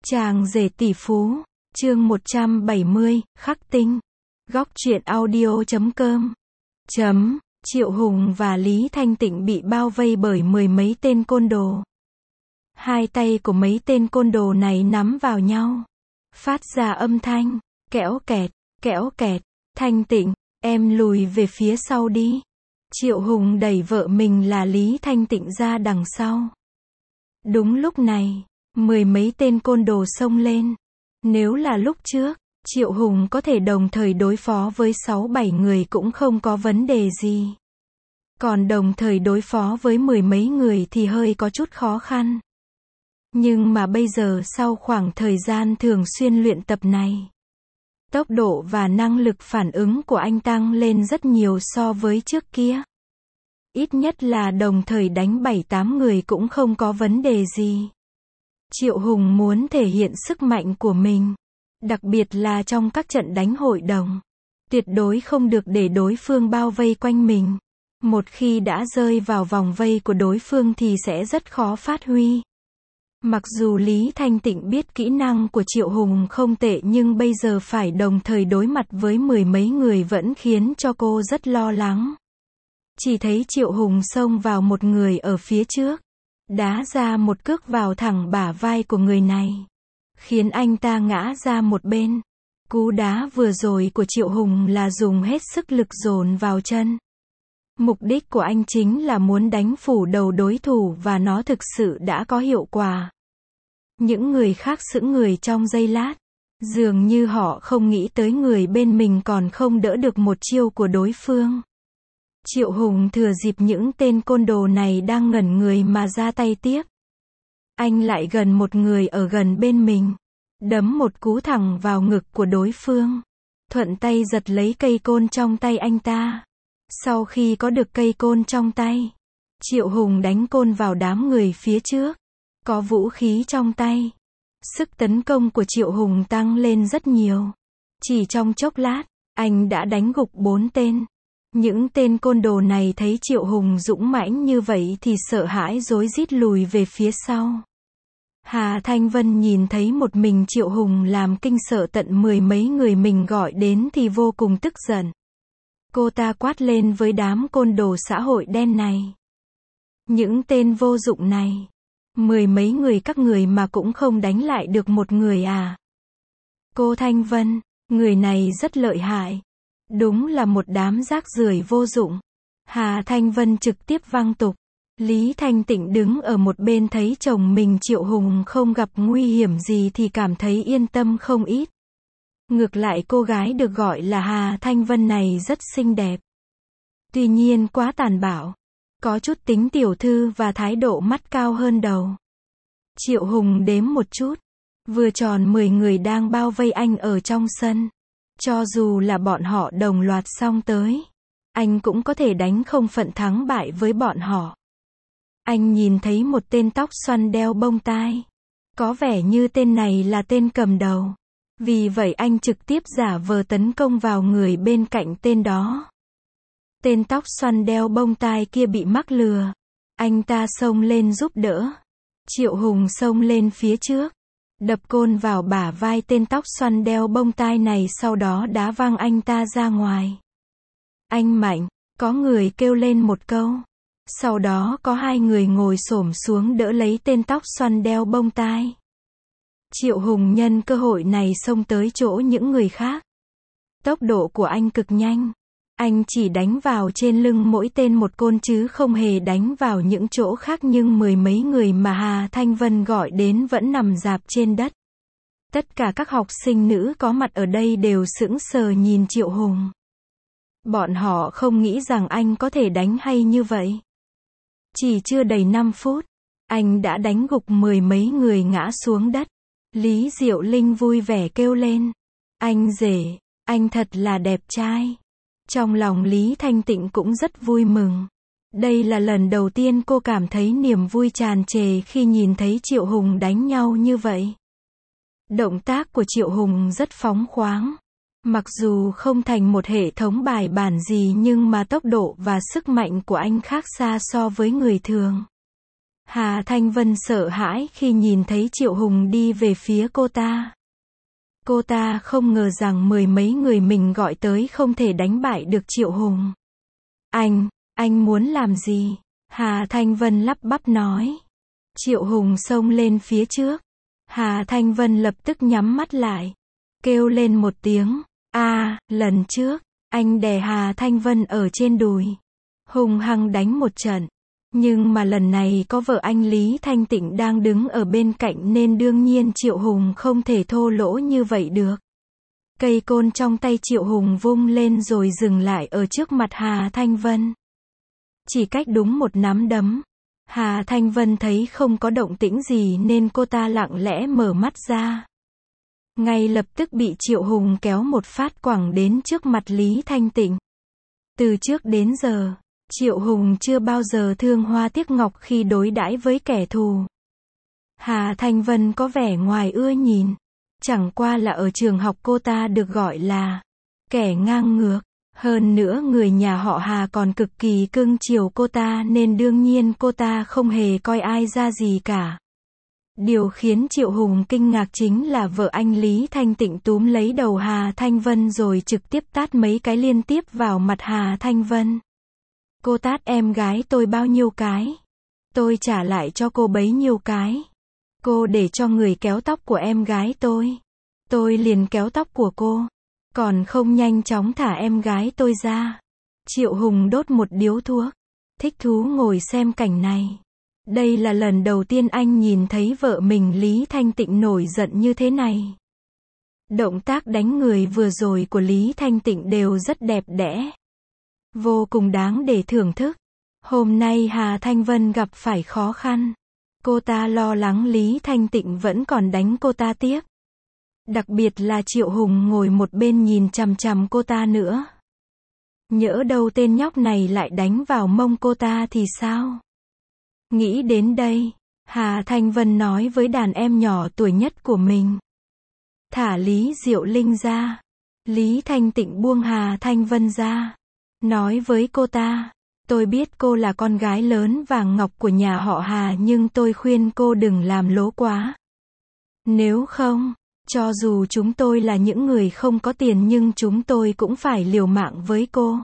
Chàng rể tỷ phú, chương 170, khắc tinh. Góc truyện audio.com. Triệu Hùng và Lý Thanh Tịnh bị bao vây bởi mười mấy tên côn đồ. Hai tay của mấy tên côn đồ này nắm vào nhau, phát ra âm thanh, kẽo kẹt. Thanh Tịnh, em lùi về phía sau đi. Triệu Hùng đẩy vợ mình là Lý Thanh Tịnh ra đằng sau. Đúng lúc này, mười mấy tên côn đồ xông lên. Nếu là lúc trước, Triệu Hùng có thể đồng thời đối phó với 6-7 người cũng không có vấn đề gì. Còn đồng thời đối phó với mười mấy người thì hơi có chút khó khăn. Nhưng mà bây giờ sau khoảng thời gian thường xuyên luyện tập này, tốc độ và năng lực phản ứng của anh tăng lên rất nhiều so với trước kia. Ít nhất là đồng thời đánh 7-8 người cũng không có vấn đề gì. Triệu Hùng muốn thể hiện sức mạnh của mình, đặc biệt là trong các trận đánh hội đồng. Tuyệt đối không được để đối phương bao vây quanh mình. Một khi đã rơi vào vòng vây của đối phương thì sẽ rất khó phát huy. Mặc dù Lý Thanh Tịnh biết kỹ năng của Triệu Hùng không tệ nhưng bây giờ phải đồng thời đối mặt với mười mấy người vẫn khiến cho cô rất lo lắng. Chỉ thấy Triệu Hùng xông vào một người ở phía trước, đá ra một cước vào thẳng bả vai của người này, khiến anh ta ngã ra một bên. Cú đá vừa rồi của Triệu Hùng là dùng hết sức lực dồn vào chân. Mục đích của anh chính là muốn đánh phủ đầu đối thủ và nó thực sự đã có hiệu quả. Những người khác sững người trong giây lát, dường như họ không nghĩ tới người bên mình còn không đỡ được một chiêu của đối phương. Triệu Hùng thừa dịp những tên côn đồ này đang ngẩn người mà ra tay tiếp. Anh lại gần một người ở gần bên mình, đấm một cú thẳng vào ngực của đối phương, thuận tay giật lấy cây côn trong tay anh ta. Sau khi có được cây côn trong tay, Triệu Hùng đánh côn vào đám người phía trước, có vũ khí trong tay. Sức tấn công của Triệu Hùng tăng lên rất nhiều. Chỉ trong chốc lát, anh đã đánh gục 4 tên. Những tên côn đồ này thấy Triệu Hùng dũng mãnh như vậy thì sợ hãi rối rít lùi về phía sau. Hà Thanh Vân nhìn thấy một mình Triệu Hùng làm kinh sợ tận mười mấy người mình gọi đến thì vô cùng tức giận. Cô ta quát lên với đám côn đồ xã hội đen này. Những tên vô dụng này, mười mấy người các người mà cũng không đánh lại được một người à? Cô Thanh Vân, người này rất lợi hại. Đúng là một đám rác rưởi vô dụng. Hà Thanh Vân trực tiếp văng tục. Lý Thanh Tịnh đứng ở một bên thấy chồng mình Triệu Hùng không gặp nguy hiểm gì thì cảm thấy yên tâm không ít. Ngược lại cô gái được gọi là Hà Thanh Vân này rất xinh đẹp. Tuy nhiên quá tàn bạo. Có chút tính tiểu thư và thái độ mắt cao hơn đầu. Triệu Hùng đếm một chút. Vừa tròn 10 người đang bao vây anh ở trong sân. Cho dù là bọn họ đồng loạt xông tới, anh cũng có thể đánh không phận thắng bại với bọn họ. Anh nhìn thấy một tên tóc xoăn đeo bông tai. Có vẻ như tên này là tên cầm đầu. Vì vậy anh trực tiếp giả vờ tấn công vào người bên cạnh tên đó. Tên tóc xoăn đeo bông tai kia bị mắc lừa. Anh ta xông lên giúp đỡ. Triệu Hùng xông lên phía trước, đập côn vào bả vai tên tóc xoăn đeo bông tai này, sau đó đá văng anh ta ra ngoài. Anh mạnh, có người kêu lên một câu. Sau đó có hai người ngồi xổm xuống đỡ lấy tên tóc xoăn đeo bông tai. Triệu Hùng nhân cơ hội này xông tới chỗ những người khác. Tốc độ của anh cực nhanh. Anh chỉ đánh vào trên lưng mỗi tên một côn chứ không hề đánh vào những chỗ khác, nhưng mười mấy người mà Hà Thanh Vân gọi đến vẫn nằm rạp trên đất. Tất cả các học sinh nữ có mặt ở đây đều sững sờ nhìn Triệu Hùng. Bọn họ không nghĩ rằng anh có thể đánh hay như vậy. Chỉ chưa đầy 5 phút, anh đã đánh gục mười mấy người ngã xuống đất. Lý Diệu Linh vui vẻ kêu lên. Anh rể, anh thật là đẹp trai. Trong lòng Lý Thanh Tịnh cũng rất vui mừng. Đây là lần đầu tiên cô cảm thấy niềm vui tràn trề khi nhìn thấy Triệu Hùng đánh nhau như vậy. Động tác của Triệu Hùng rất phóng khoáng. Mặc dù không thành một hệ thống bài bản gì nhưng mà tốc độ và sức mạnh của anh khác xa so với người thường. Hà Thanh Vân sợ hãi khi nhìn thấy Triệu Hùng đi về phía cô ta. Cô ta không ngờ rằng mười mấy người mình gọi tới không thể đánh bại được Triệu Hùng. Anh muốn làm gì? Hà Thanh Vân lắp bắp nói. Triệu Hùng xông lên phía trước. Hà Thanh Vân lập tức nhắm mắt lại. Kêu lên một tiếng. Lần trước, anh đè Hà Thanh Vân ở trên đùi. Hung hăng đánh một trận. Nhưng mà lần này có vợ anh Lý Thanh Tịnh đang đứng ở bên cạnh nên đương nhiên Triệu Hùng không thể thô lỗ như vậy được. Cây côn trong tay Triệu Hùng vung lên rồi dừng lại ở trước mặt Hà Thanh Vân. Chỉ cách đúng một nắm đấm. Hà Thanh Vân thấy không có động tĩnh gì nên cô ta lặng lẽ mở mắt ra. Ngay lập tức bị Triệu Hùng kéo một phát quẳng đến trước mặt Lý Thanh Tịnh. Từ trước đến giờ, Triệu Hùng chưa bao giờ thương hoa tiếc ngọc khi đối đãi với kẻ thù. Hà Thanh Vân có vẻ ngoài ưa nhìn. Chẳng qua là ở trường học cô ta được gọi là kẻ ngang ngược. Hơn nữa người nhà họ Hà còn cực kỳ cưng chiều cô ta nên đương nhiên cô ta không hề coi ai ra gì cả. Điều khiến Triệu Hùng kinh ngạc chính là vợ anh Lý Thanh Tịnh túm lấy đầu Hà Thanh Vân rồi trực tiếp tát mấy cái liên tiếp vào mặt Hà Thanh Vân. Cô tát em gái tôi bao nhiêu cái? Tôi trả lại cho cô bấy nhiêu cái? Cô để cho người kéo tóc của em gái tôi liền kéo tóc của cô. Còn không nhanh chóng thả em gái tôi ra. Triệu Hùng đốt một điếu thuốc. Thích thú ngồi xem cảnh này. Đây là lần đầu tiên anh nhìn thấy vợ mình Lý Thanh Tịnh nổi giận như thế này. Động tác đánh người vừa rồi của Lý Thanh Tịnh đều rất đẹp đẽ. Vô cùng đáng để thưởng thức. Hôm nay Hà Thanh Vân gặp phải khó khăn. Cô ta lo lắng Lý Thanh Tịnh vẫn còn đánh cô ta tiếp. Đặc biệt là Triệu Hùng ngồi một bên nhìn chằm chằm cô ta nữa. Nhỡ đâu tên nhóc này lại đánh vào mông cô ta thì sao? Nghĩ đến đây, Hà Thanh Vân nói với đàn em nhỏ tuổi nhất của mình. Thả Lý Diệu Linh ra. Lý Thanh Tịnh buông Hà Thanh Vân ra. Nói với cô ta, tôi biết cô là con gái lớn vàng ngọc của nhà họ Hà nhưng tôi khuyên cô đừng làm lố quá. Nếu không, cho dù chúng tôi là những người không có tiền nhưng chúng tôi cũng phải liều mạng với cô.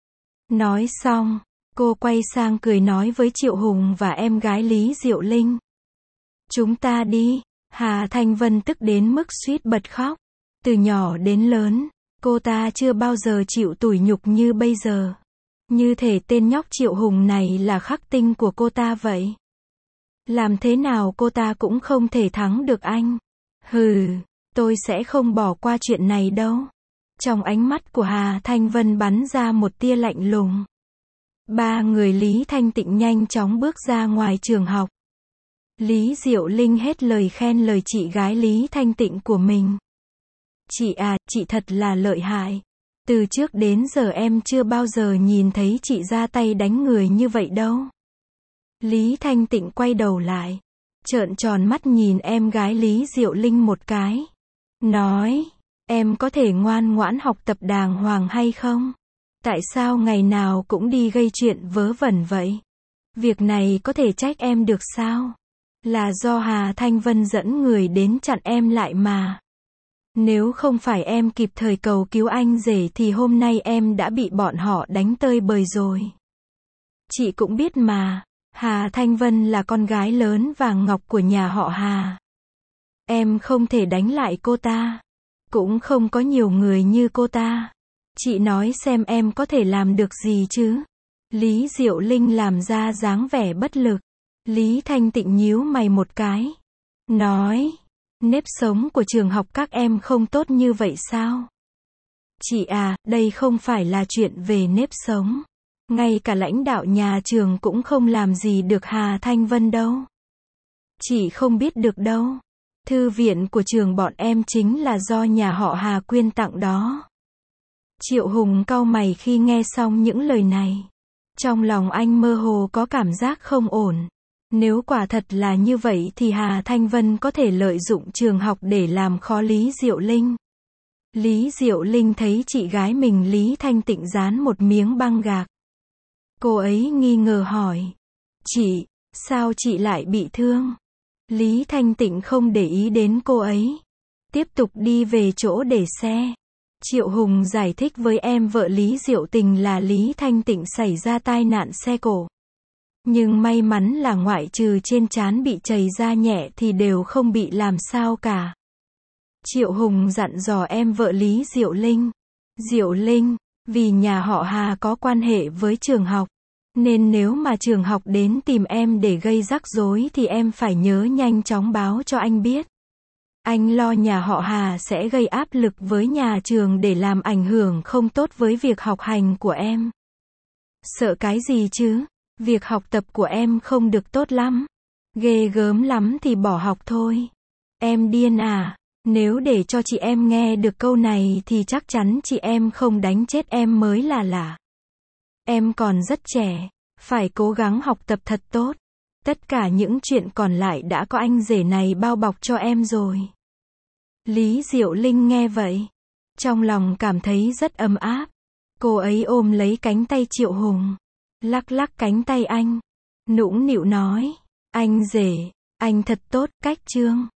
Nói xong, cô quay sang cười nói với Triệu Hùng và em gái Lý Diệu Linh. Chúng ta đi. Hà Thanh Vân tức đến mức suýt bật khóc. Từ nhỏ đến lớn, cô ta chưa bao giờ chịu tủi nhục như bây giờ. Như thể tên nhóc Triệu Hùng này là khắc tinh của cô ta vậy. Làm thế nào cô ta cũng không thể thắng được anh. Hừ, tôi sẽ không bỏ qua chuyện này đâu. Trong ánh mắt của Hà Thanh Vân bắn ra một tia lạnh lùng. Ba người Lý Thanh Tịnh nhanh chóng bước ra ngoài trường học. Lý Diệu Linh hết lời khen lời chị gái Lý Thanh Tịnh của mình. Chị à, chị thật là lợi hại. Từ trước đến giờ em chưa bao giờ nhìn thấy chị ra tay đánh người như vậy đâu. Lý Thanh Tịnh quay đầu lại, trợn tròn mắt nhìn em gái Lý Diệu Linh một cái. Nói, em có thể ngoan ngoãn học tập đàng hoàng hay không? Tại sao ngày nào cũng đi gây chuyện vớ vẩn vậy? Việc này có thể trách em được sao? Là do Hà Thanh Vân dẫn người đến chặn em lại mà. Nếu không phải em kịp thời cầu cứu anh rể thì hôm nay em đã bị bọn họ đánh tơi bời rồi. Chị cũng biết mà, Hà Thanh Vân là con gái lớn vàng ngọc của nhà họ Hà. Em không thể đánh lại cô ta. Cũng không có nhiều người như cô ta. Chị nói xem em có thể làm được gì chứ? Lý Diệu Linh làm ra dáng vẻ bất lực. Lý Thanh Tịnh nhíu mày một cái. Nói, nếp sống của trường học các em không tốt như vậy sao? Chị à, đây không phải là chuyện về nếp sống. Ngay cả lãnh đạo nhà trường cũng không làm gì được Hà Thanh Vân đâu. Chị không biết được đâu. Thư viện của trường bọn em chính là do nhà họ Hà quyên tặng đó. Triệu Hùng cau mày khi nghe xong những lời này. Trong lòng anh mơ hồ có cảm giác không ổn. Nếu quả thật là như vậy thì Hà Thanh Vân có thể lợi dụng trường học để làm khó Lý Diệu Linh. Lý Diệu Linh thấy chị gái mình Lý Thanh Tịnh dán một miếng băng gạc. Cô ấy nghi ngờ hỏi. Sao chị lại bị thương? Lý Thanh Tịnh không để ý đến cô ấy. Tiếp tục đi về chỗ để xe. Triệu Hùng giải thích với em vợ Lý Diệu Tình là Lý Thanh Tịnh xảy ra tai nạn xe cộ. Nhưng may mắn là ngoại trừ trên trán bị chảy ra nhẹ thì đều không bị làm sao cả. Triệu Hùng dặn dò em vợ Lý Diệu Linh. Diệu Linh, vì nhà họ Hà có quan hệ với trường học, nên nếu mà trường học đến tìm em để gây rắc rối thì em phải nhớ nhanh chóng báo cho anh biết. Anh lo nhà họ Hà sẽ gây áp lực với nhà trường để làm ảnh hưởng không tốt với việc học hành của em. Sợ cái gì chứ? Việc học tập của em không được tốt lắm. Ghê gớm lắm thì bỏ học thôi. Em điên à? Nếu để cho chị em nghe được câu này thì chắc chắn chị em không đánh chết em mới là lạ. Em còn rất trẻ, phải cố gắng học tập thật tốt. Tất cả những chuyện còn lại đã có anh rể này bao bọc cho em rồi. Lý Diệu Linh nghe vậy, trong lòng cảm thấy rất ấm áp. Cô ấy ôm lấy cánh tay Triệu Hùng, lắc lắc cánh tay anh, nũng nịu nói, anh rể, anh thật tốt, cách trương.